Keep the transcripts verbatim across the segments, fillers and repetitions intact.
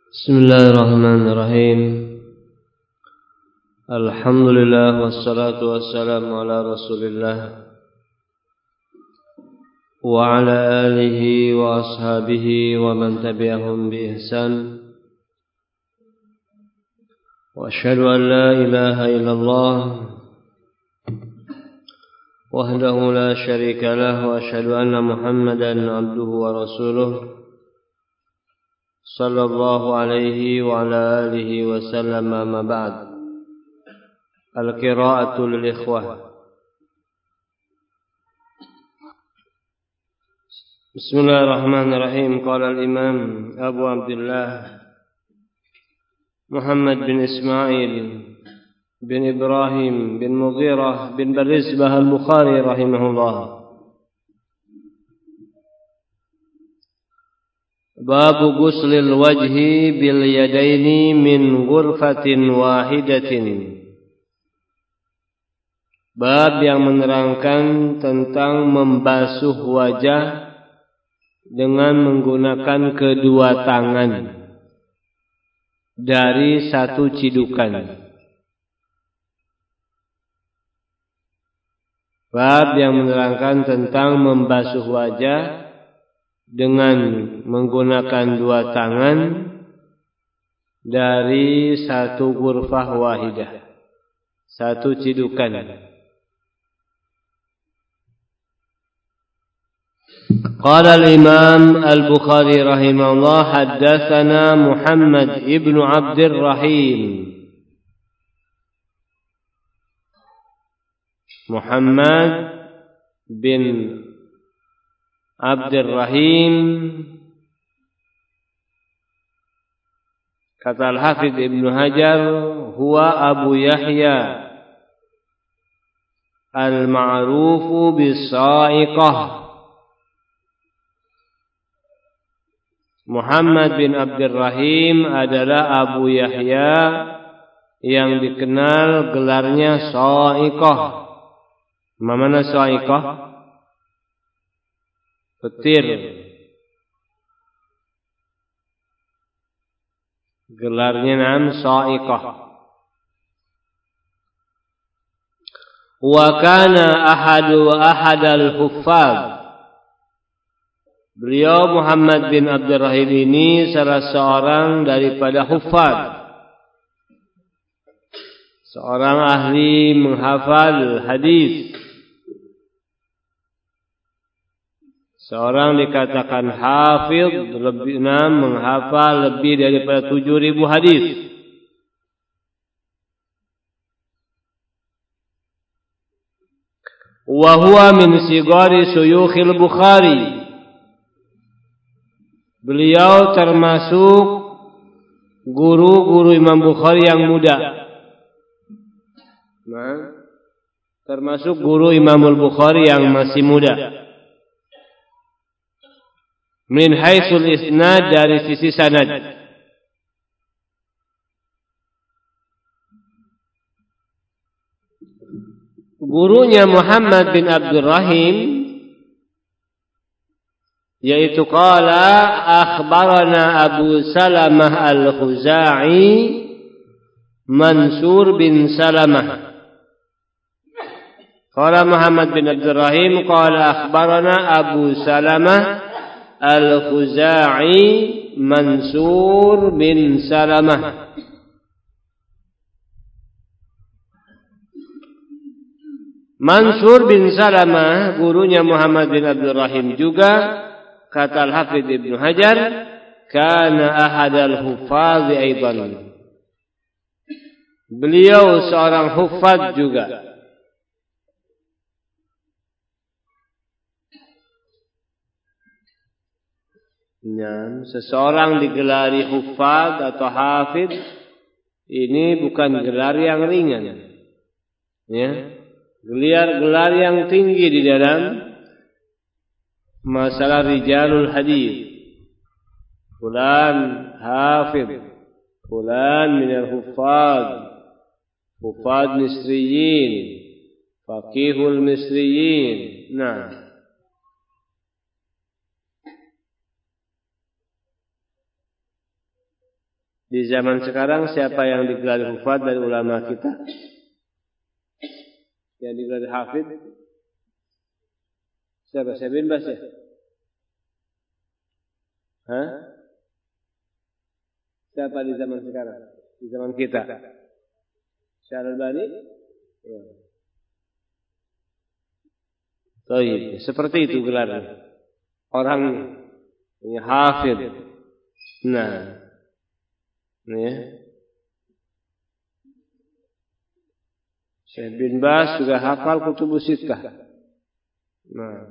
Bismillahirrahmanirrahim. Alhamdulillah wassalatu wassalamu ala Rasulillah wa ala alihi wa ashabihi wa man tabi'ahum bi ihsan. Wa asyhadu an la ilaha illallah wahdahu la syarika lah wa asyhadu anna Muhammadan abduhu wa rasuluh sallallahu alaihi wa ala alihi wa sallam. Amma ba'd. Al-qira'atu lil ikhwah. Bismillahirrahmanirrahim. Qala al-imam Abu Abdullah Muhammad bin Ismail bin Ibrahim bin Mughirah bin Barizbah al-Bukhari rahimahullah. Babu guslil wajhi bil yadaini min ghurfatin wahidatin. Bab yang menerangkan tentang membasuh wajah dengan menggunakan kedua tangan dari satu cidukan. Bab yang menerangkan tentang membasuh wajah dengan menggunakan dua tangan dari satu ghurfah wahidah, satu cidukan. Qala al-imam al-Bukhari rahimahullah haddatsana Muhammad ibnu Abdir Rahim. Muhammad bin Abdur Rahim, kata Al-Hafidh Ibn Hajar, huwa Abu Yahya al-ma'rufu bis-sa'iqah. Muhammad bin Abdur Rahim adalah Abu Yahya yang dikenal gelarnya sa'iqah. Mana sa'iqah? Petir. Gelarnya nam sa'iqah. Wa kana ahadu ahadal huffaz. Beliau Muhammad bin Abdur Rahim ini salah seorang daripada huffaz, seorang ahli menghafal hadis. Seorang dikatakan hafidh, lebih enam menghafal lebih daripada tujuh ribu hadis. Wa huwa min sigari suyukhil Bukhari. Beliau termasuk guru-guru Imam Bukhari yang muda. Nah, termasuk guru Imam Bukhari yang masih muda. Min haitsul isnad, dari sisi sanad. Gurunya Muhammad bin Abdur Rahim yaitu qala akhbarana Abu Salamah al-Khuzai Mansur bin Salamah. Qala Muhammad bin Abdur Rahim qala akhbarana Abu Salamah Al-Khuzai Mansur bin Salamah. Mansur bin Salamah gurunya Muhammad bin Abdur Rahim juga, kata Al-Hafidh Ibn Hajar, kana ahadal huffaz aidan. Beliau seorang huffaz juga. Ya, seseorang digelari huffaz atau hafidh ini bukan gelar yang ringan. Ya, gelar gelar yang tinggi di dalam masalah rijalul hadis. Fulan hafidh, fulan minal huffaz, huffaz misriyin, faqihul misriyin. Nah, Di zaman sekarang siapa yang digelar hufad dari ulama kita? Yang digelar hafid? Siapa? Syekh bin Baz ya? Hah? Siapa di zaman sekarang? Di zaman kita? Syekh Al-Albani? Ya. Baik, seperti itu gelarnya. Orang punya hafid. Nah, ya. Syekh bin Baz juga hafal kutubus sittah. Nah,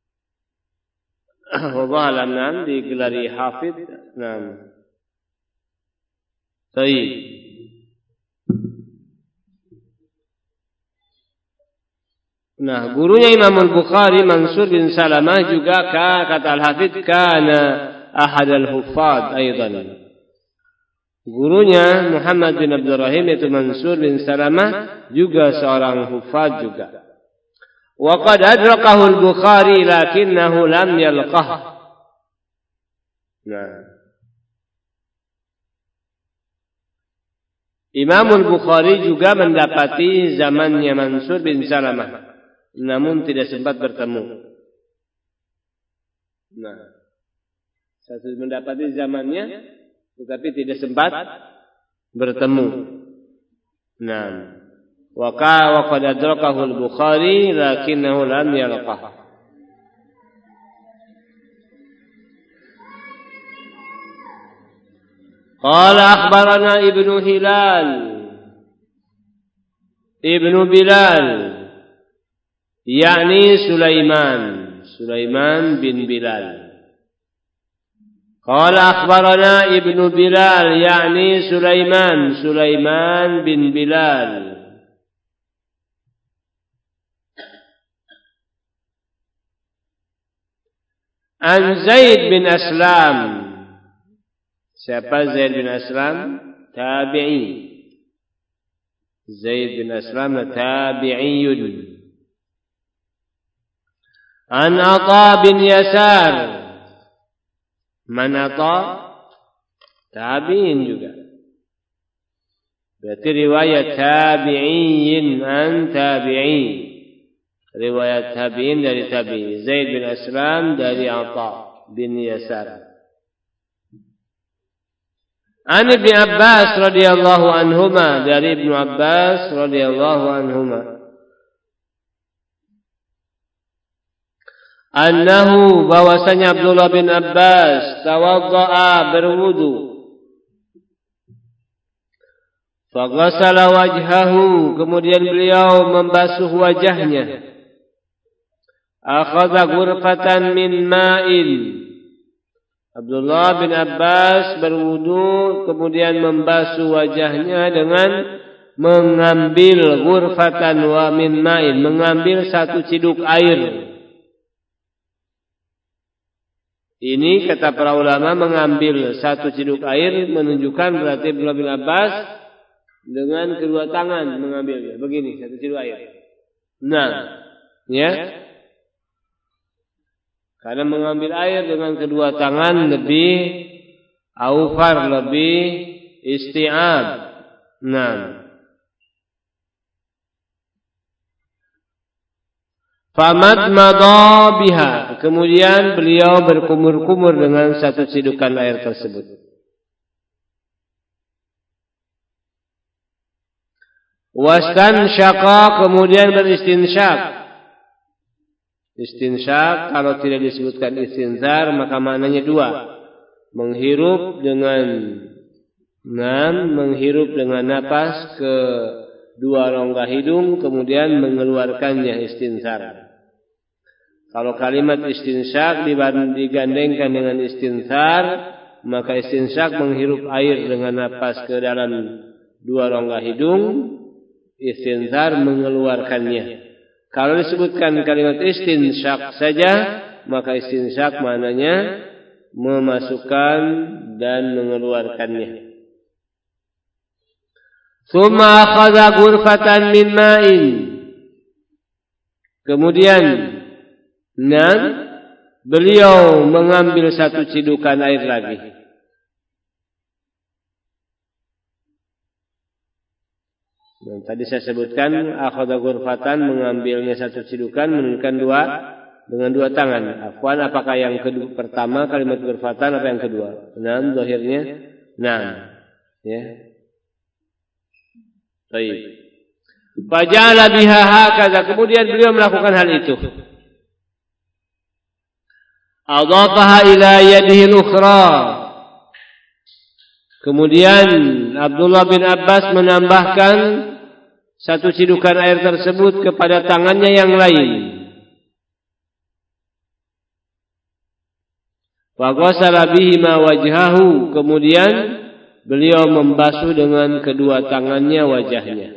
Allah alam nam digelari hafid. Nah, baik. Nah, gurunya Imam Al-Bukhari Mansur bin Salamah juga kata Al-Hafidh kana ahad al-huffaz aidan. Gurunya Muhammad bin Abdul Rahim yaitu Mansur bin Salamah juga seorang hufaz juga. Wa qad adrakahu Al-Bukhari lakinnahu lam yalqah. Nah, Imam Al-Bukhari juga mendapati zamannya Mansur bin Salamah, namun tidak sempat bertemu. Nah, satu mendapati zamannya, tetapi tidak sempat bertemu. Nah, wa qad adrakahu al-Bukhari lakinnahu lam yalqah. Qala akhbarana Ibnu Hilal Ibnu Bilal yakni Sulaiman Sulaiman bin Bilal. Qala akhbarana Ibnu Bilal yakni Sulaiman Sulaiman bin Bilal. An Zaid bin Aslam. Siapa Zaid bin Aslam? Tabi'i. Zaid bin Aslam tabi'iyun. An Atha bin Yasar. Man Atha? Tabi'in juga. Berarti riwayat tabi'in an tabi'i. Riwayat tabi'in dari tabi'i. Zaid bin Aslam dari Atha bin Yasar. An Ibnu Abbas radhiyallahu anhuma, dari Ibnu Abbas radhiyallahu anhuma. Annahu, bahwasanya Abdullah bin Abbas tawaddaa, berwudu. Faghasala wajhahu, kemudian beliau membasuh wajahnya. Akhadha ghurfatan min ma'in. Abdullah bin Abbas berwudu kemudian membasuh wajahnya dengan mengambil ghurfatan wa min ma'in, mengambil satu ciduk air. Ini kata para ulama, mengambil satu ciduk air menunjukkan berarti Abdullah bin Abbas dengan kedua tangan mengambilnya. Begini, satu ciduk air. Nah, ya. Karena mengambil air dengan kedua tangan lebih aufar, lebih isti'ab. Nah. Famadmadha biha, kemudian beliau berkumur-kumur dengan satu cidukan air tersebut. Wastansyaqa, kemudian beristinsyak. Istinsyak kalau tidak disebutkan istinzar maka maknanya dua. Menghirup dengan nan, menghirup dengan napas ke dua rongga hidung kemudian mengeluarkannya, istinsar. Kalau kalimat istinsyak digandengkan dengan istinsar, maka istinsyak menghirup air dengan napas ke dalam dua rongga hidung, istinsar mengeluarkannya. Kalau disebutkan kalimat istinsyak saja, maka istinsyak maknanya memasukkan dan mengeluarkannya. Tsumma akhadha ghurfatan min ma'in. Kemudian nan beliau mengambil satu cidukan air lagi. Nah, tadi saya sebutkan akhadha ghurfatan, mengambilnya satu cidukan, menunjukkan dua dengan dua tangan. Afwan, apakah yang kedua pertama kalimat ghurfatan apa yang kedua? Nah, zahirnya nah. Ya. Baik. Faja'ala biha hakaza, kemudian beliau melakukan hal itu. Adhafaha ila yadihi al-ukhra. Kemudian Abdullah bin Abbas menambahkan satu cidukan air tersebut kepada tangannya yang lain. Wa ghasala bihima wajhahu, kemudian beliau membasuh dengan kedua tangannya wajahnya.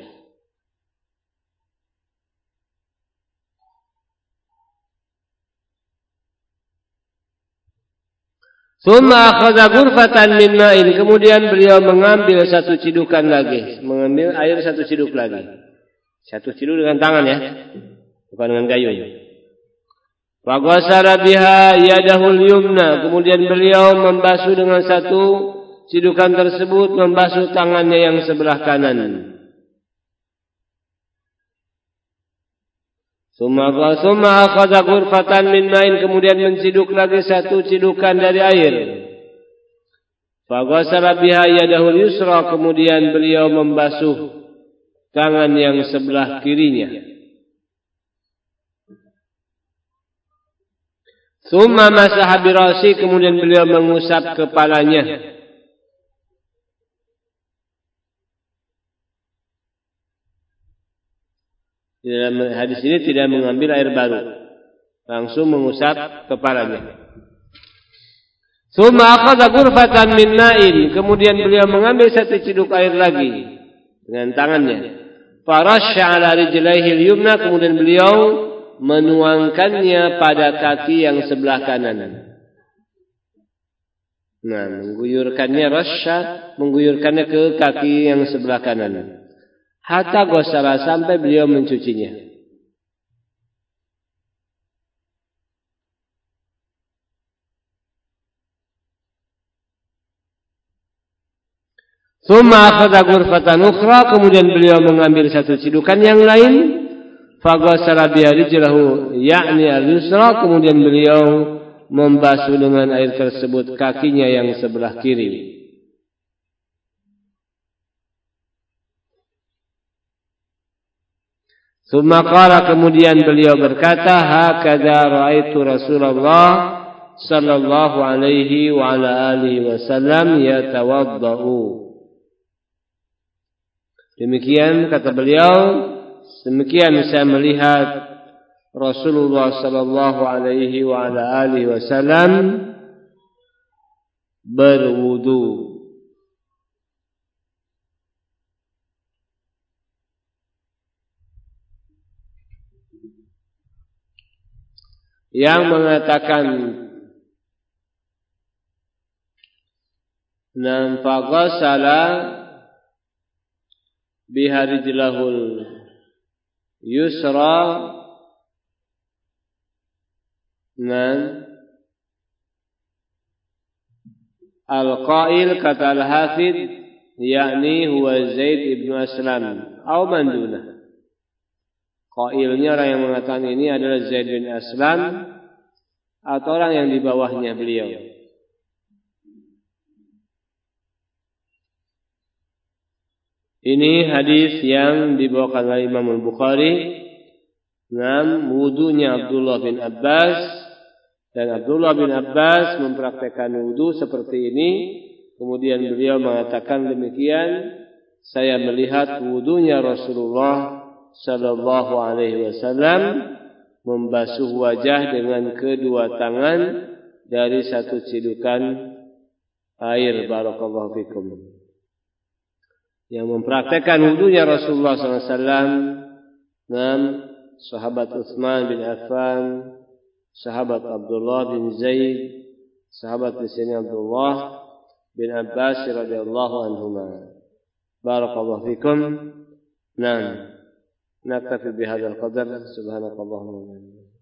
Tsumma akhadha ghurfatan min ma'in, kemudian beliau mengambil satu cidukan lagi, mengambil air satu ciduk lagi. Satu ciduk dengan tangan ya, bukan dengan gayung. Wa ghasala biha yadahul yumna, kemudian beliau membasuh dengan satu cidukan tersebut, membasuh tangannya yang sebelah kanan. Summa akhadha ghurfatan min ma'in, kemudian menciduk lagi satu cidukan dari air. Fa ghasala biha yadahul yusra, kemudian beliau membasuh tangan yang sebelah kirinya. Summa masaha bi ra'si, kemudian beliau mengusap kepalanya. Di dalam hadis ini tidak mengambil air baru, langsung mengusap kepalanya. Tsumma akhadha ghurfatan min ma'in, kemudian beliau mengambil satu ciduk air lagi dengan tangannya. Farasha 'ala rijlaihi al-yumna, kemudian beliau menuangkannya pada kaki yang sebelah kanan. Nah, mengguyurkannya, rasya, mengguyurkannya ke kaki yang sebelah kanan. Hatta ghasala, sampai beliau mencucinya. Tsumma akhadha ghurfatan ukhra, kemudian beliau mengambil satu cidukan yang lain. Fa ghasala bi rijlahu ya'ni al-yusra, kemudian beliau membasuh dengan air tersebut kakinya yang sebelah kiri. Tsumma qala, kemudian beliau berkata, hakadha ra'aitu Rasulullah sallallahu alaihi wa ala alihi wasallam yatawaddau. Demikian kata beliau, demikian saya melihat Rasulullah sallallahu alaihi wa ala alihi wasallam berwudu. Yang mengatakan nam faghasala biharijlahul yusra, nam al-qail kata al-hafidh yakni huwa Zaid ibn Aslam atau manduna. Qailnya orang yang mengatakan ini adalah Zaid bin Aslam atau orang yang di bawahnya beliau. Ini hadis yang dibawakan oleh Imam Al-Bukhari. Nam wudunya Abdullah bin Abbas, dan Abdullah bin Abbas mempraktekkan wudu seperti ini. Kemudian beliau mengatakan demikian, saya melihat wudunya Rasulullah sallallahu alaihi wasallam membasuh wajah dengan kedua tangan dari satu cidukan air. Barakallahu fikum. Yang mempraktekkan wudunya Rasulullah sallallahu alaihi wasallam, enam sahabat Utsman bin Affan, sahabat Abdullah bin Zaid, sahabat di sini Abdullah bin Abbas radhiyallahu anhuma. Barakallahu fikum. Nah, naktafi bihadzal qadar. Subhanakallahumma wa bihamdika.